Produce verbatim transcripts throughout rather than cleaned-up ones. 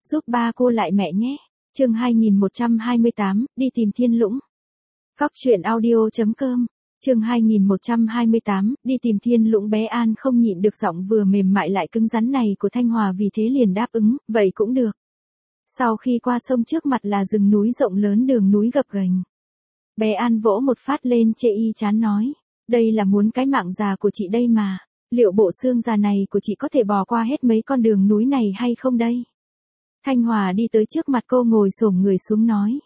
giúp ba cô lại mẹ nhé. Chương hai nghìn một trăm hai mươi tám, đi tìm thiên lũng. Cóc truyện audio chấm com. Chương hai nghìn một trăm hai mươi tám, đi tìm thiên lũng. Bé An không nhịn được giọng vừa mềm mại lại cứng rắn này của Thanh Hòa, vì thế liền đáp ứng, vậy cũng được. Sau khi qua sông trước mặt là rừng núi rộng lớn, đường núi gập ghềnh. Bé An vỗ một phát lên chê y chán nói, đây là muốn cái mạng già của chị đây mà, liệu bộ xương già này của chị có thể bò qua hết mấy con đường núi này hay không đây? Thanh Hòa đi tới trước mặt cô, ngồi xổm người xuống nói,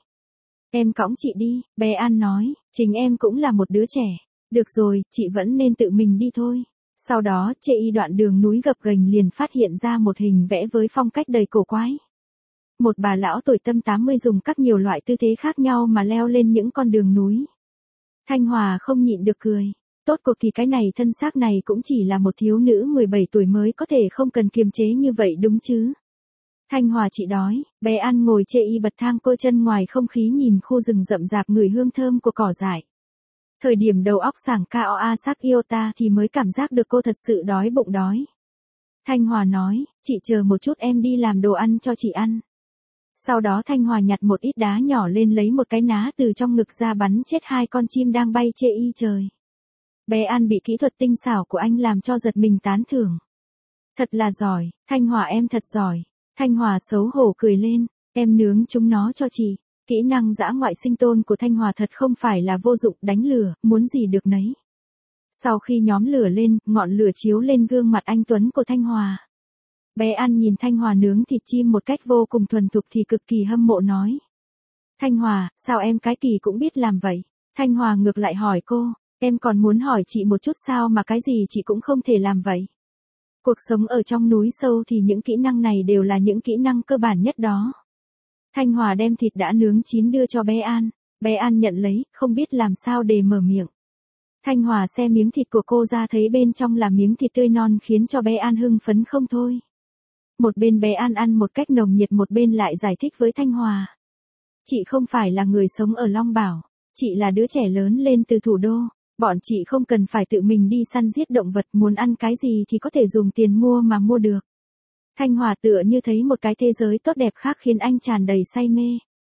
em cõng chị đi. Bé An nói, chính em cũng là một đứa trẻ, được rồi, chị vẫn nên tự mình đi thôi. Sau đó, chê y đoạn đường núi gập ghềnh liền phát hiện ra một hình vẽ với phong cách đầy cổ quái. Một bà lão tuổi tăm tám mươi dùng các nhiều loại tư thế khác nhau mà leo lên những con đường núi. Thanh Hòa không nhịn được cười. Tốt cuộc thì cái này thân xác này cũng chỉ là một thiếu nữ mười bảy tuổi mới có thể, không cần kiềm chế như vậy đúng chứ. Thanh Hòa chị đói. Bé An ngồi chê y bật thang cô chân ngoài không khí, nhìn khu rừng rậm rạp ngửi hương thơm của cỏ dại. Thời điểm đầu óc sảng cao a sắc iota thì mới cảm giác được cô thật sự đói bụng đói. Thanh Hòa nói, chị chờ một chút, em đi làm đồ ăn cho chị ăn. Sau đó Thanh Hòa nhặt một ít đá nhỏ lên, lấy một cái ná từ trong ngực ra bắn chết hai con chim đang bay chê y trời. Bé An bị kỹ thuật tinh xảo của anh làm cho giật mình tán thưởng. Thật là giỏi, Thanh Hòa em thật giỏi. Thanh Hòa xấu hổ cười lên, em nướng chúng nó cho chị. Kỹ năng dã ngoại sinh tồn của Thanh Hòa thật không phải là vô dụng, đánh lửa, muốn gì được nấy. Sau khi nhóm lửa lên, ngọn lửa chiếu lên gương mặt anh tuấn của Thanh Hòa. Bé An nhìn Thanh Hòa nướng thịt chim một cách vô cùng thuần thục thì cực kỳ hâm mộ nói. Thanh Hòa, sao em cái kỳ cũng biết làm vậy? Thanh Hòa ngược lại hỏi cô, em còn muốn hỏi chị một chút sao mà cái gì chị cũng không thể làm vậy? Cuộc sống ở trong núi sâu thì những kỹ năng này đều là những kỹ năng cơ bản nhất đó. Thanh Hòa đem thịt đã nướng chín đưa cho bé An. Bé An nhận lấy, không biết làm sao để mở miệng. Thanh Hòa xe miếng thịt của cô ra, thấy bên trong là miếng thịt tươi non, khiến cho bé An hưng phấn không thôi. Một bên bé An ăn một cách nồng nhiệt, một bên lại giải thích với Thanh Hòa. Chị không phải là người sống ở Long Bảo, chị là đứa trẻ lớn lên từ thủ đô. Bọn chị không cần phải tự mình đi săn giết động vật, muốn ăn cái gì thì có thể dùng tiền mua mà mua được. Thanh Hòa tựa như thấy một cái thế giới tốt đẹp khác, khiến anh tràn đầy say mê.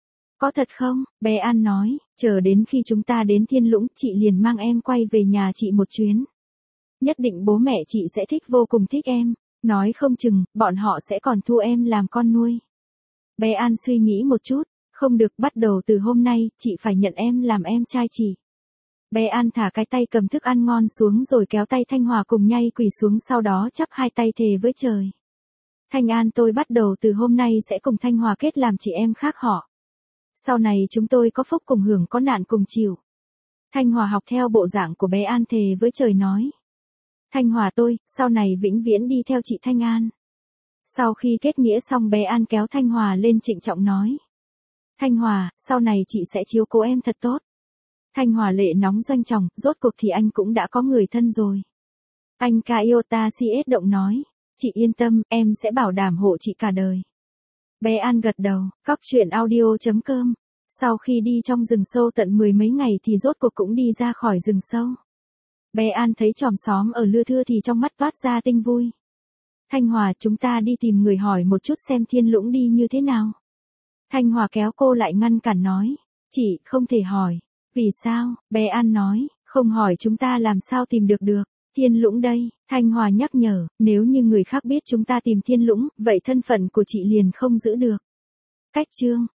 Có thật không? Bé An nói, chờ đến khi chúng ta đến thiên lũng, chị liền mang em quay về nhà chị một chuyến. Nhất định bố mẹ chị sẽ thích, vô cùng thích em. Nói không chừng, bọn họ sẽ còn thu em làm con nuôi. Bé An suy nghĩ một chút, không được, bắt đầu từ hôm nay, chị phải nhận em làm em trai chị. Bé An thả cái tay cầm thức ăn ngon xuống rồi kéo tay Thanh Hòa cùng nhay quỳ xuống, sau đó chắp hai tay thề với trời. Thanh An, tôi bắt đầu từ hôm nay sẽ cùng Thanh Hòa kết làm chị em khác họ. Sau này chúng tôi có phúc cùng hưởng, có nạn cùng chịu. Thanh Hòa học theo bộ dạng của bé An thề với trời nói. Thanh Hòa, tôi, sau này vĩnh viễn đi theo chị Thanh An. Sau khi kết nghĩa xong, bé An kéo Thanh Hòa lên trịnh trọng nói. Thanh Hòa, sau này chị sẽ chiếu cố em thật tốt. Thanh Hòa lệ nóng doanh trọng, rốt cuộc thì anh cũng đã có người thân rồi. Anh ca Iota si ết động nói. Chị yên tâm, em sẽ bảo đảm hộ chị cả đời. Bé An gật đầu. Cóc truyện audio chấm com. Sau khi đi trong rừng sâu tận mười mấy ngày thì rốt cuộc cũng đi ra khỏi rừng sâu. Bé An thấy chòm xóm ở lưa thưa thì trong mắt toát ra tinh vui. Thanh Hòa, chúng ta đi tìm người hỏi một chút xem thiên lũng đi như thế nào. Thanh Hòa kéo cô lại ngăn cản nói. Chị, không thể hỏi. Vì sao? Bé An nói, không hỏi chúng ta làm sao tìm được được. Thiên lũng đây, Thanh Hòa nhắc nhở, nếu như người khác biết chúng ta tìm thiên lũng, vậy thân phận của chị liền không giữ được. Cách chương.